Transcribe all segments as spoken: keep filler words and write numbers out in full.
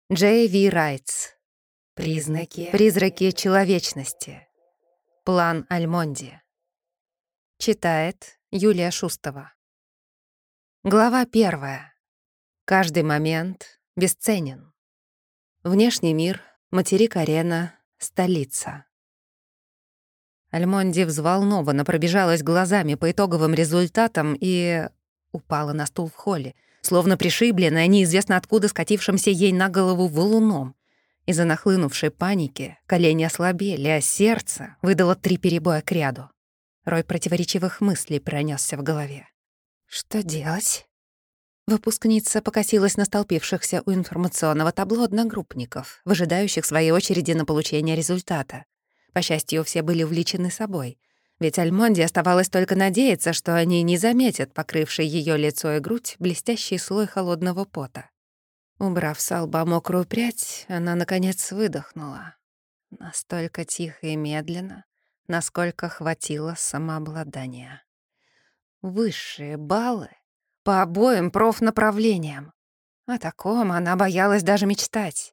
Джей Ви Райтс. Признаки, призраки человечности. План Альмонди. Читает Юлия Шустова. Глава первая. Каждый момент бесценен. Внешний мир, материк Арена, столица. Альмонди взволнованно пробежалась глазами по итоговым результатам и упала на стул в холле, словно пришибленная неизвестно откуда скатившимся ей на голову валуном. Из-за нахлынувшей паники колени ослабели, а сердце выдало три перебоя к ряду. Рой противоречивых мыслей пронесся в голове. Что делать? Выпускница покосилась на столпившихся у информационного табло одногруппников, выжидающих своей очереди на получение результата. По счастью, все были увлечены собой, ведь Альмонди оставалось только надеяться, что они не заметят покрывший ее лицо и грудь блестящий слой холодного пота. Убрав с лба мокрую прядь, она, наконец, выдохнула. Настолько тихо и медленно, насколько хватило самообладания. Высшие баллы по обоим профнаправлениям. О таком она боялась даже мечтать.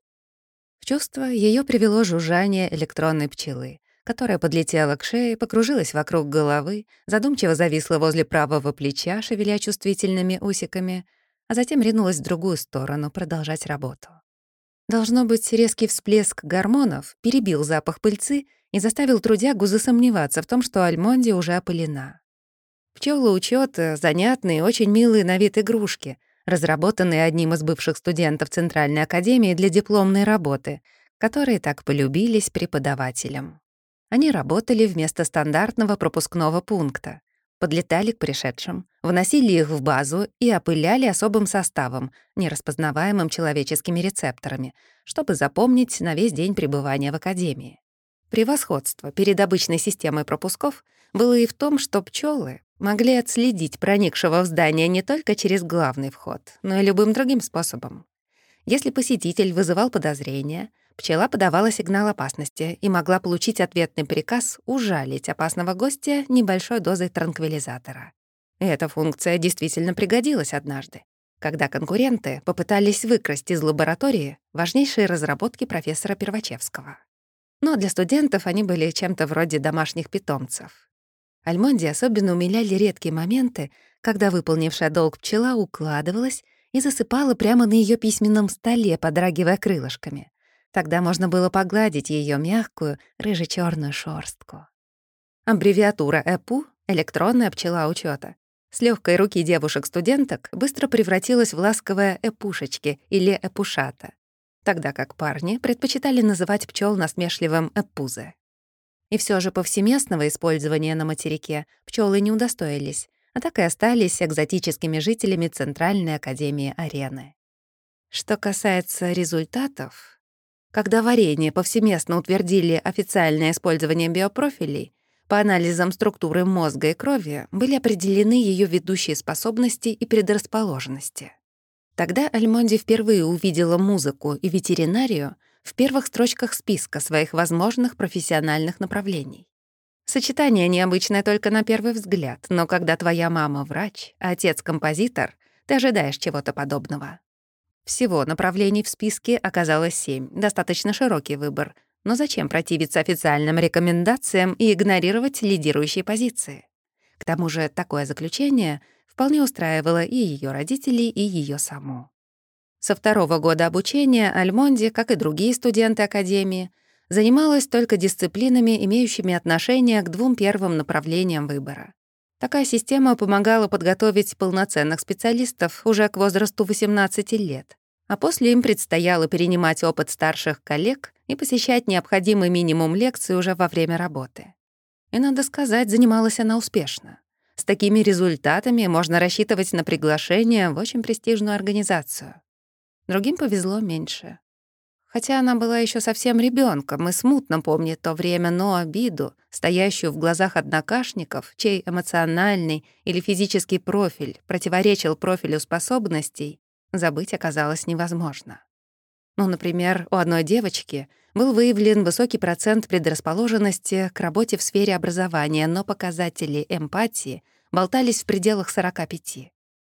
В чувство ее привело жужжание электронной пчелы, которая подлетела к шее, покружилась вокруг головы, задумчиво зависла возле правого плеча, шевеля чувствительными усиками, а затем ринулась в другую сторону продолжать работу. Должно быть, резкий всплеск гормонов перебил запах пыльцы и заставил трудягу засомневаться в том, что Альмонди уже опылена. Пчелоучёт — занятные, очень милые на вид игрушки, разработанные одним из бывших студентов Центральной академии для дипломной работы, которые так полюбились преподавателям. Они работали вместо стандартного пропускного пункта, подлетали к пришедшим, вносили их в базу и опыляли особым составом, нераспознаваемым человеческими рецепторами, чтобы запомнить на весь день пребывания в академии. Превосходство перед обычной системой пропусков было и в том, что пчелы могли отследить проникшего в здание не только через главный вход, но и любым другим способом. Если посетитель вызывал подозрения, пчела подавала сигнал опасности и могла получить ответный приказ ужалить опасного гостя небольшой дозой транквилизатора. И эта функция действительно пригодилась однажды, когда конкуренты попытались выкрасть из лаборатории важнейшие разработки профессора Первачевского. Но для студентов они были чем-то вроде домашних питомцев. Альмонди особенно умиляли редкие моменты, когда выполнившая долг пчела укладывалась и засыпала прямо на ее письменном столе, подрагивая крылышками. Тогда можно было погладить ее мягкую рыже-чёрную шорстку. Аббревиатура ЭПУ — электронная пчела учёта. С лёгкой руки девушек-студенток быстро превратилась в ласковое «эпушечки» или «эпушата», тогда как парни предпочитали называть пчёл насмешливым «эпузе». И всё же повсеместного использования на материке пчёлы не удостоились, а так и остались экзотическими жителями Центральной академии Арены. Что касается результатов, когда в Арене повсеместно утвердили официальное использование биопрофилей, по анализам структуры мозга и крови были определены её ведущие способности и предрасположенности. Тогда Альмонди впервые увидела музыку и ветеринарию в первых строчках списка своих возможных профессиональных направлений. Сочетание необычное только на первый взгляд, но когда твоя мама — врач, а отец — композитор, ты ожидаешь чего-то подобного. Всего направлений в списке оказалось семь, достаточно широкий выбор, но зачем противиться официальным рекомендациям и игнорировать лидирующие позиции? К тому же такое заключение вполне устраивало и ее родителей, и ее саму. Со второго года обучения Альмонди, как и другие студенты академии, занималась только дисциплинами, имеющими отношение к двум первым направлениям выбора. Такая система помогала подготовить полноценных специалистов уже к возрасту восемнадцати лет, а после им предстояло перенимать опыт старших коллег и посещать необходимый минимум лекций уже во время работы. И, надо сказать, занималась она успешно. С такими результатами можно рассчитывать на приглашение в очень престижную организацию. Другим повезло меньше. Хотя она была еще совсем ребенком и смутно помнит то время, но обиду, стоящую в глазах однокашников, чей эмоциональный или физический профиль противоречил профилю способностей, забыть оказалось невозможно. Ну, например, у одной девочки был выявлен высокий процент предрасположенности к работе в сфере образования, но показатели эмпатии болтались в пределах сорока пяти.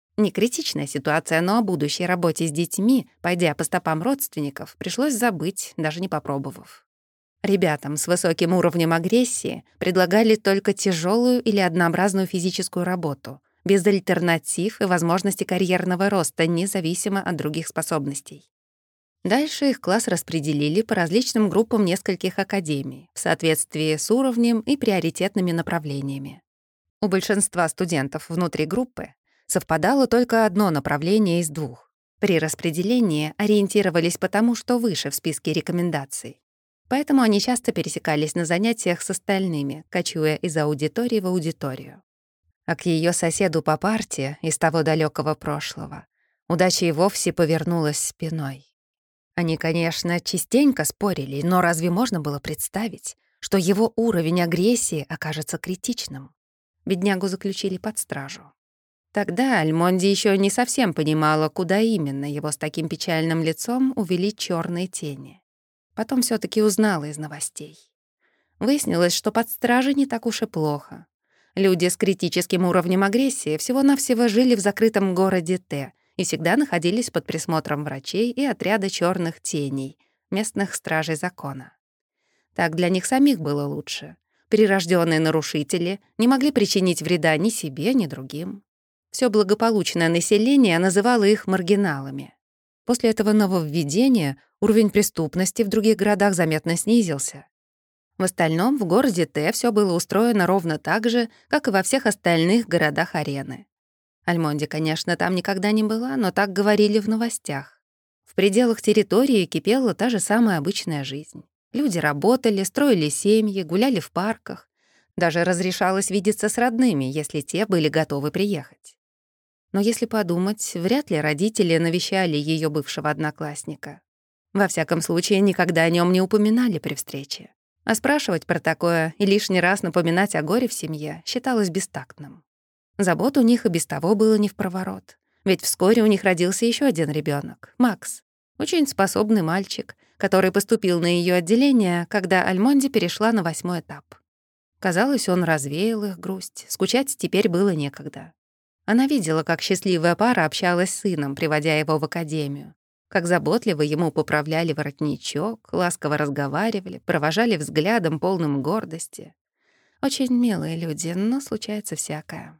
Не критичная ситуация, но о будущей работе с детьми, пойдя по стопам родственников, пришлось забыть, даже не попробовав. Ребятам с высоким уровнем агрессии предлагали только тяжелую или однообразную физическую работу, без альтернатив и возможности карьерного роста, независимо от других способностей. Дальше их класс распределили по различным группам нескольких академий в соответствии с уровнем и приоритетными направлениями. У большинства студентов внутри группы совпадало только одно направление из двух. При распределении ориентировались по тому, что выше в списке рекомендаций. Поэтому они часто пересекались на занятиях с остальными, кочуя из аудитории в аудиторию. А к ее соседу по парте из того далекого прошлого удача и вовсе повернулась спиной. Они, конечно, частенько спорили, но разве можно было представить, что его уровень агрессии окажется критичным? Беднягу заключили под стражу. Тогда Альмонди еще не совсем понимала, куда именно его с таким печальным лицом увели черные тени. Потом все таки узнала из новостей. Выяснилось, что под стражей не так уж и плохо. Люди с критическим уровнем агрессии всего-навсего жили в закрытом городе Т и всегда находились под присмотром врачей и отряда черных теней, местных стражей закона. Так для них самих было лучше. Прирожденные нарушители не могли причинить вреда ни себе, ни другим. Все благополучное население называло их маргиналами. После этого нововведения уровень преступности в других городах заметно снизился. В остальном в городе Т все было устроено ровно так же, как и во всех остальных городах арены. Альмонди, конечно, там никогда не была, но так говорили в новостях. В пределах территории кипела та же самая обычная жизнь. Люди работали, строили семьи, гуляли в парках. Даже разрешалось видеться с родными, если те были готовы приехать. Но если подумать, вряд ли родители навещали ее бывшего одноклассника. Во всяком случае, никогда о нем не упоминали при встрече. А спрашивать про такое и лишний раз напоминать о горе в семье считалось бестактным. Забот у них и без того было не впроворот. Ведь вскоре у них родился еще один ребенок, Макс. Очень способный мальчик, который поступил на ее отделение, когда Альмонди перешла на восьмой этап. Казалось, он развеял их грусть, скучать теперь было некогда. Она видела, как счастливая пара общалась с сыном, приводя его в академию, как заботливо ему поправляли воротничок, ласково разговаривали, провожали взглядом, полным гордости. Очень милые люди, но случается всякое.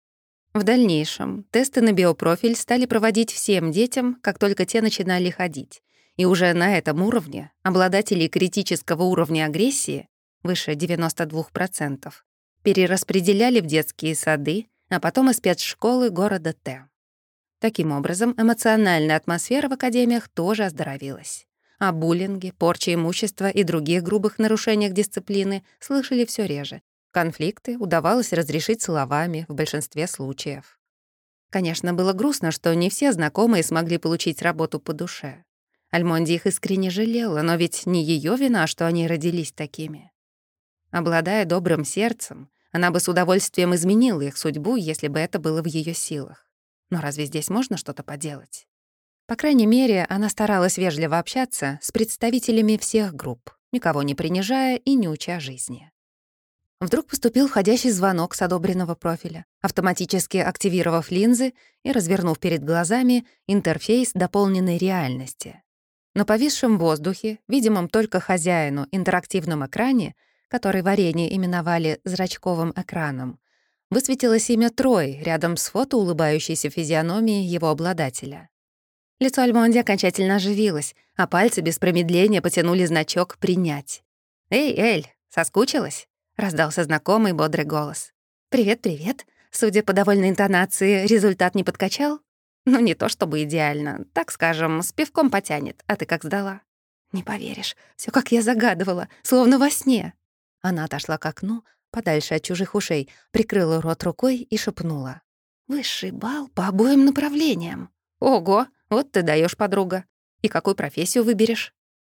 В дальнейшем тесты на биопрофиль стали проводить всем детям, как только те начинали ходить. И уже на этом уровне обладателей критического уровня агрессии, выше девяноста двух процентов, перераспределяли в детские сады, а потом и спецшколы города Т. Таким образом, эмоциональная атмосфера в академиях тоже оздоровилась. О буллинге, порче имущества и других грубых нарушениях дисциплины слышали все реже. Конфликты удавалось разрешить словами в большинстве случаев. Конечно, было грустно, что не все знакомые смогли получить работу по душе. Альмонди их искренне жалела, но ведь не ее вина, что они родились такими. Обладая добрым сердцем, она бы с удовольствием изменила их судьбу, если бы это было в ее силах. Но разве здесь можно что-то поделать? По крайней мере, она старалась вежливо общаться с представителями всех групп, никого не принижая и не уча жизни. Вдруг поступил входящий звонок с одобренного профиля, автоматически активировав линзы и развернув перед глазами интерфейс дополненной реальности. На повисшем в воздухе, видимом только хозяину, интерактивном экране, который в арене именовали «зрачковым экраном», высветилось имя Трой рядом с фото улыбающейся физиономией его обладателя. Лицо Альмонди окончательно оживилось, а пальцы без промедления потянули значок «Принять». «Эй, Эль, соскучилась?» — раздался знакомый бодрый голос. «Привет, привет. Судя по довольной интонации, результат не подкачал? Ну, не то чтобы идеально. Так скажем, с пивком потянет. А ты как сдала?» «Не поверишь, все как я загадывала, словно во сне». Она отошла к окну, подальше от чужих ушей, прикрыла рот рукой и шепнула. «Высший балл по обоим направлениям». «Ого, вот ты даешь, подруга. И какую профессию выберешь?»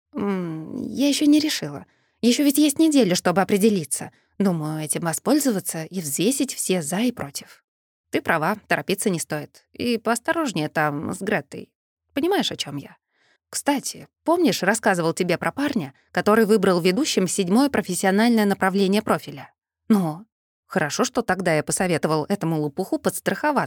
М -м, «Я еще не решила. Еще ведь есть неделя, чтобы определиться. Думаю, этим воспользоваться и взвесить все «за» и «против». Ты права, торопиться не стоит. И поосторожнее там с Гретой. Понимаешь, о чем я? Кстати, помнишь, рассказывал тебе про парня, который выбрал ведущим седьмое профессиональное направление профиля? Ну, хорошо, что тогда я посоветовал этому лопуху подстраховаться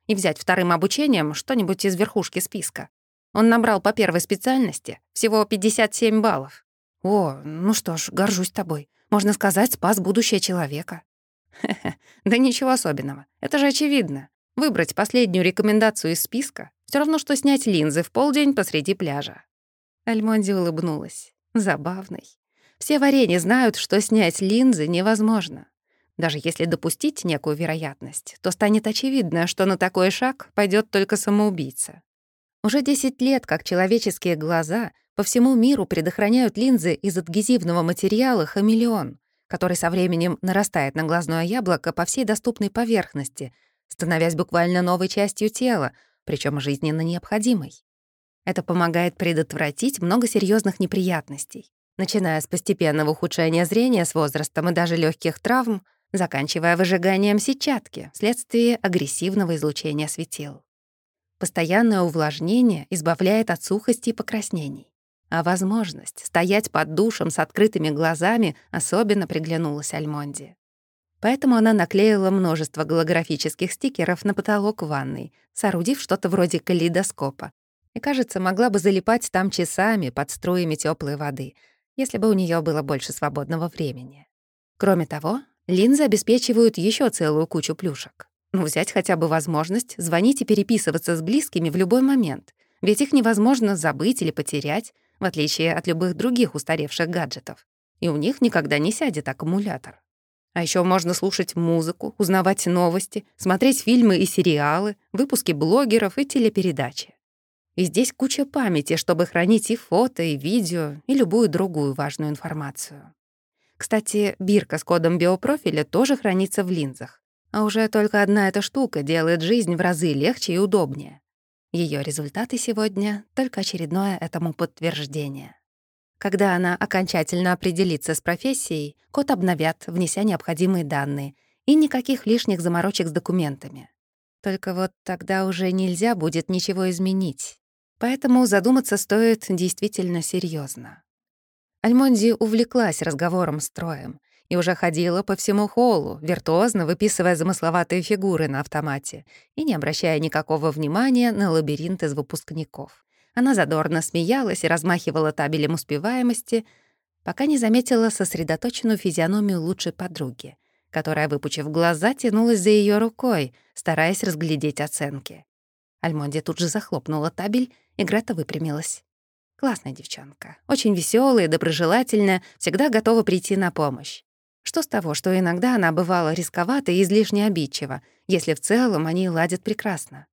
и взять вторым обучением что-нибудь из верхушки списка. Он набрал по первой специальности всего пятьдесят семь баллов. О, ну что ж, горжусь тобой. Можно сказать, спас будущее человека. Хе-хе, да ничего особенного. Это же очевидно. Выбрать последнюю рекомендацию из списка — всё равно, что снять линзы в полдень посреди пляжа. Альмонди улыбнулась. Забавный. Все в арене знают, что снять линзы невозможно. Даже если допустить некую вероятность, то станет очевидно, что на такой шаг пойдет только самоубийца. Уже десять лет, как человеческие глаза по всему миру предохраняют линзы из адгезивного материала хамелеон, который со временем нарастает на глазное яблоко по всей доступной поверхности, становясь буквально новой частью тела, причем жизненно необходимой. Это помогает предотвратить много серьезных неприятностей, начиная с постепенного ухудшения зрения с возрастом и даже легких травм, заканчивая выжиганием сетчатки вследствие агрессивного излучения светил. Постоянное увлажнение избавляет от сухости и покраснений, а возможность стоять под душем с открытыми глазами особенно приглянулась Альмонде. Поэтому она наклеила множество голографических стикеров на потолок ванной, соорудив что-то вроде калейдоскопа, и, кажется, могла бы залипать там часами под струями теплой воды, если бы у нее было больше свободного времени. Кроме того, линзы обеспечивают еще целую кучу плюшек. Ну, взять хотя бы возможность звонить и переписываться с близкими в любой момент, ведь их невозможно забыть или потерять, в отличие от любых других устаревших гаджетов. И у них никогда не сядет аккумулятор. А еще можно слушать музыку, узнавать новости, смотреть фильмы и сериалы, выпуски блогеров и телепередачи. И здесь куча памяти, чтобы хранить и фото, и видео, и любую другую важную информацию. Кстати, бирка с кодом биопрофиля тоже хранится в линзах. А уже только одна эта штука делает жизнь в разы легче и удобнее. Ее результаты сегодня — только очередное этому подтверждение. Когда она окончательно определится с профессией, код обновят, внеся необходимые данные, и никаких лишних заморочек с документами. Только вот тогда уже нельзя будет ничего изменить. Поэтому задуматься стоит действительно серьезно. Альмонди увлеклась разговором с Троем и уже ходила по всему холлу, виртуозно выписывая замысловатые фигуры на автомате и не обращая никакого внимания на лабиринт из выпускников. Она задорно смеялась и размахивала табелем успеваемости, пока не заметила сосредоточенную физиономию лучшей подруги, которая, выпучив глаза, тянулась за ее рукой, стараясь разглядеть оценки. Альмонди тут же захлопнула табель, и Грета выпрямилась. Классная девчонка, очень веселая, доброжелательная, всегда готова прийти на помощь. Что с того, что иногда она бывала рисковата и излишне обидчива, если в целом они ладят прекрасно.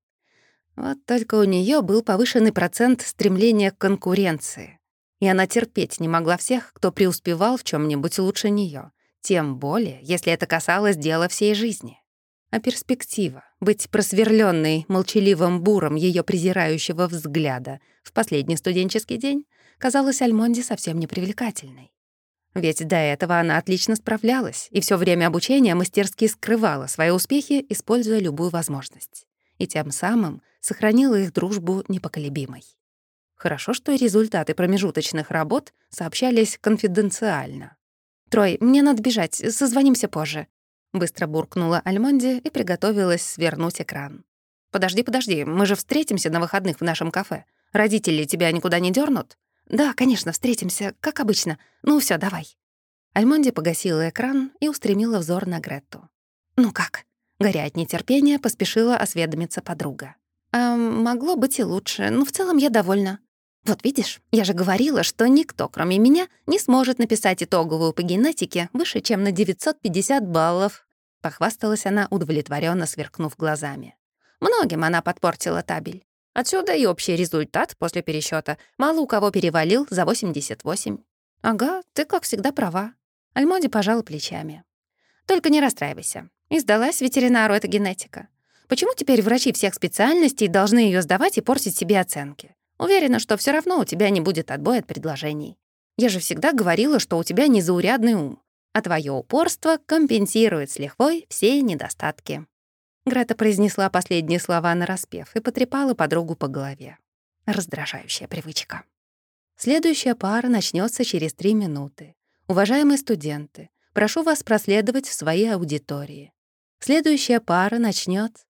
Вот только у нее был повышенный процент стремления к конкуренции, и она терпеть не могла всех, кто преуспевал в чем нибудь лучше нее, тем более, если это касалось дела всей жизни. А перспектива — быть просверленной молчаливым буром ее презирающего взгляда в последний студенческий день казалась Альмонде совсем непривлекательной. Ведь до этого она отлично справлялась и все время обучения мастерски скрывала свои успехи, используя любую возможность. И тем самым сохранила их дружбу непоколебимой. Хорошо, что результаты промежуточных работ сообщались конфиденциально. «Трой, мне надо бежать, созвонимся позже», — быстро буркнула Альмонди и приготовилась свернуть экран. «Подожди, подожди, мы же встретимся на выходных в нашем кафе. Родители тебя никуда не дернут?» «Да, конечно, встретимся, как обычно. Ну все, давай». Альмонди погасила экран и устремила взор на Гретту. «Ну как?» — горя от нетерпения, поспешила осведомиться подруга. «А могло быть и лучше, но в целом я довольна. Вот видишь, я же говорила, что никто, кроме меня, не сможет написать итоговую по генетике выше, чем на девятьсот пятьдесят баллов», — похвасталась она, удовлетворенно сверкнув глазами. Многим она подпортила табель. Отсюда и общий результат после пересчета. Мало у кого перевалил за восемьдесят восемь. «Ага, ты, как всегда, права». Альмонди пожала плечами. «Только не расстраивайся. И сдалась ветеринару эта генетика. Почему теперь врачи всех специальностей должны ее сдавать и портить себе оценки? Уверена, что все равно у тебя не будет отбоя от предложений. Я же всегда говорила, что у тебя незаурядный ум, а твое упорство компенсирует с лихвой все недостатки». Грета произнесла последние слова нараспев и потрепала подругу по голове. Раздражающая привычка. Следующая пара начнется через три минуты. Уважаемые студенты, прошу вас проследовать в свои аудитории. Следующая пара начнет.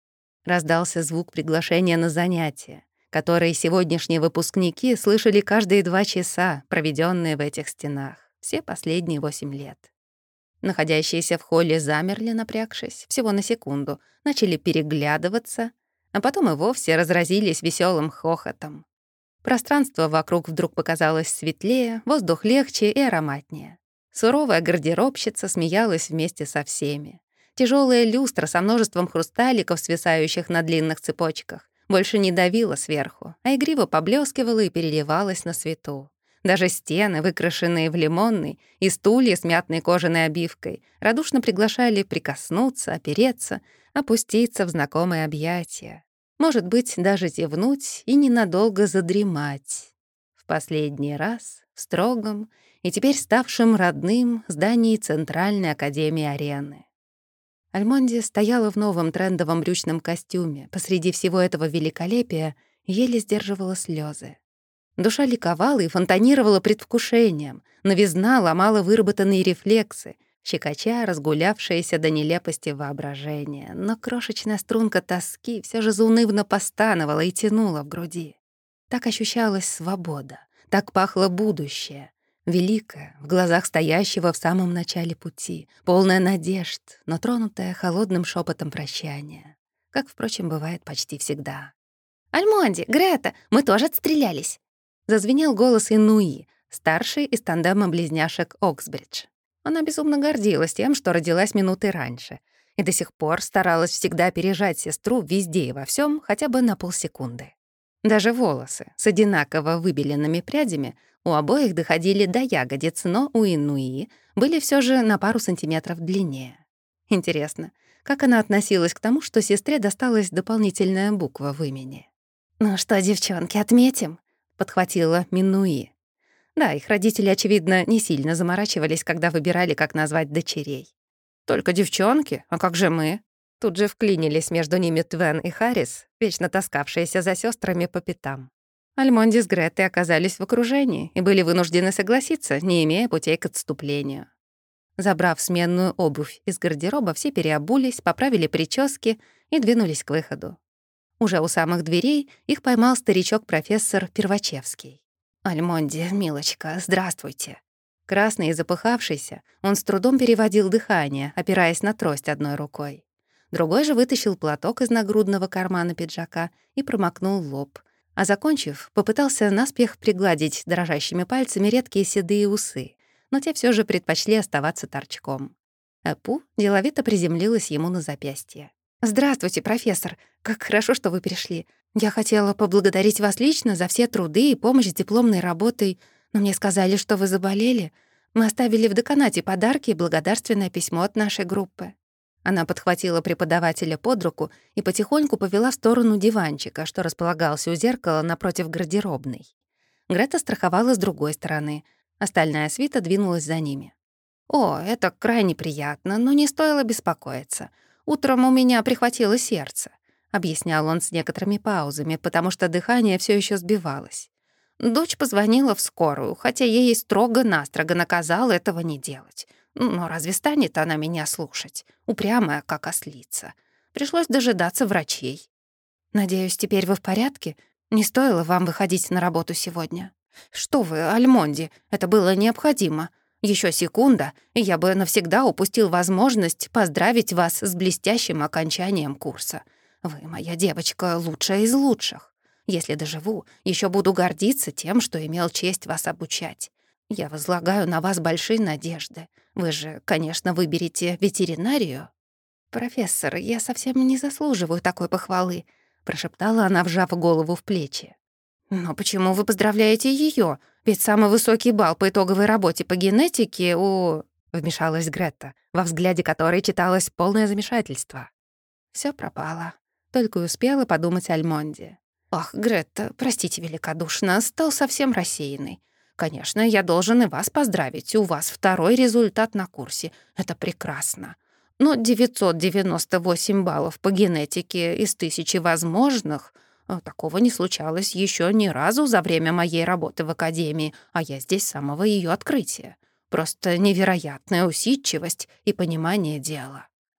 Раздался звук приглашения на занятия, которые сегодняшние выпускники слышали каждые два часа, проведенные в этих стенах, все последние восемь лет. Находящиеся в холле замерли, напрягшись, всего на секунду, начали переглядываться, а потом и вовсе разразились веселым хохотом. Пространство вокруг вдруг показалось светлее, воздух легче и ароматнее. Суровая гардеробщица смеялась вместе со всеми. Тяжелая люстра со множеством хрусталиков, свисающих на длинных цепочках, больше не давила сверху, а игриво поблескивала и переливалась на свету. Даже стены, выкрашенные в лимонный, и стулья с мятной кожаной обивкой, радушно приглашали прикоснуться, опереться, опуститься в знакомые объятия. Может быть, даже зевнуть и ненадолго задремать. В последний раз в строгом и теперь ставшем родным здании Центральной академии арены. Альмонди стояла в новом трендовом брючном костюме посреди всего этого великолепия и еле сдерживала слезы. Душа ликовала и фонтанировала предвкушением, новизна ломала выработанные рефлексы, щекоча разгулявшееся до нелепости воображение. Но крошечная струнка тоски все же заунывно постановала и тянула в груди. Так ощущалась свобода, так пахло будущее, великое, в глазах стоящего в самом начале пути, полное надежд, но тронутое холодным шепотом прощания, как, впрочем, бывает почти всегда. «Альмонди, Грета, мы тоже отстрелялись!» Зазвенел голос Инуи, старший из тандема близняшек Оксбридж. Она безумно гордилась тем, что родилась минуты раньше, и до сих пор старалась всегда опережать сестру везде и во всем хотя бы на полсекунды. Даже волосы с одинаково выбеленными прядями у обоих доходили до ягодиц, но у Инуи были все же на пару сантиметров длиннее. Интересно, как она относилась к тому, что сестре досталась дополнительная буква в имени? «Ну что, девчонки, отметим?» — подхватила Минуи. Да, их родители, очевидно, не сильно заморачивались, когда выбирали, как назвать дочерей. «Только девчонки? А как же мы?» Тут же вклинились между ними Твен и Харрис, вечно таскавшиеся за сестрами по пятам. Альмонди с Гретой оказались в окружении и были вынуждены согласиться, не имея путей к отступлению. Забрав сменную обувь из гардероба, все переобулись, поправили прически и двинулись к выходу. Уже у самых дверей их поймал старичок-профессор Первачевский. «Альмонди, милочка, здравствуйте». Красный и запыхавшийся, он с трудом переводил дыхание, опираясь на трость одной рукой. Другой же вытащил платок из нагрудного кармана пиджака и промокнул лоб, а, закончив, попытался наспех пригладить дрожащими пальцами редкие седые усы, но те все же предпочли оставаться торчком. Эпу деловито приземлилась ему на запястье. «Здравствуйте, профессор. Как хорошо, что вы пришли. Я хотела поблагодарить вас лично за все труды и помощь с дипломной работой, но мне сказали, что вы заболели. Мы оставили в деканате подарки и благодарственное письмо от нашей группы». Она подхватила преподавателя под руку и потихоньку повела в сторону диванчика, что располагался у зеркала напротив гардеробной. Грета страховала с другой стороны. Остальная свита двинулась за ними. «О, это крайне приятно, но не стоило беспокоиться. Утром у меня прихватило сердце», — объяснял он с некоторыми паузами, потому что дыхание все еще сбивалось. Дочь позвонила в скорую, хотя я ей строго-настрого наказала этого не делать. Но разве станет она меня слушать? Упрямая, как ослица. Пришлось дожидаться врачей. «Надеюсь, теперь вы в порядке? Не стоило вам выходить на работу сегодня?» «Что вы, Альмонди, это было необходимо. Еще секунда, и я бы навсегда упустил возможность поздравить вас с блестящим окончанием курса. Вы, моя девочка, лучшая из лучших. Если доживу, еще буду гордиться тем, что имел честь вас обучать. Я возлагаю на вас большие надежды. Вы же, конечно, выберете ветеринарию». «Профессор, я совсем не заслуживаю такой похвалы», — прошептала она, вжав голову в плечи. «Но почему вы поздравляете ее? Ведь самый высокий балл по итоговой работе по генетике у...» — вмешалась Грета, во взгляде которой читалось полное замешательство. Все пропало. Только и успела подумать Альмонди. «Ах, Грета, простите великодушно, стал совсем рассеянный. Конечно, я должен и вас поздравить. У вас второй результат на курсе. Это прекрасно. Но девятьсот девяносто восемь баллов по генетике из тысячи возможных... Такого не случалось еще ни разу за время моей работы в академии, а я здесь с самого ее открытия. Просто невероятная усидчивость и понимание дела».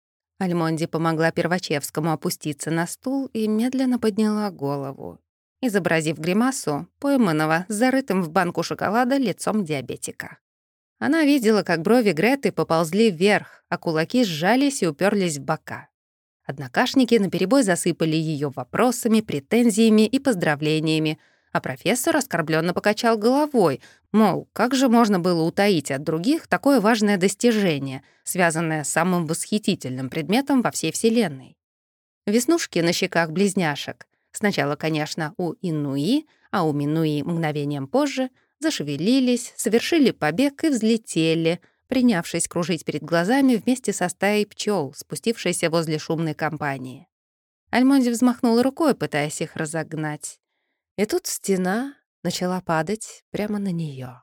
Альмонди помогла Первачевскому опуститься на стул и медленно подняла голову, изобразив гримасу пойманного с зарытым в банку шоколада лицом диабетика. Она видела, как брови Греты поползли вверх, а кулаки сжались и уперлись в бока. Однокашники наперебой засыпали ее вопросами, претензиями и поздравлениями, а профессор оскорбленно покачал головой, мол, как же можно было утаить от других такое важное достижение, связанное с самым восхитительным предметом во всей Вселенной. Веснушки на щеках близняшек, сначала, конечно, у Инуи, а у Минуи мгновением позже, зашевелились, совершили побег и взлетели, принявшись кружить перед глазами вместе со стаей пчел, спустившейся возле шумной компании. Альмонди взмахнула рукой, пытаясь их разогнать. И тут стена начала падать прямо на нее.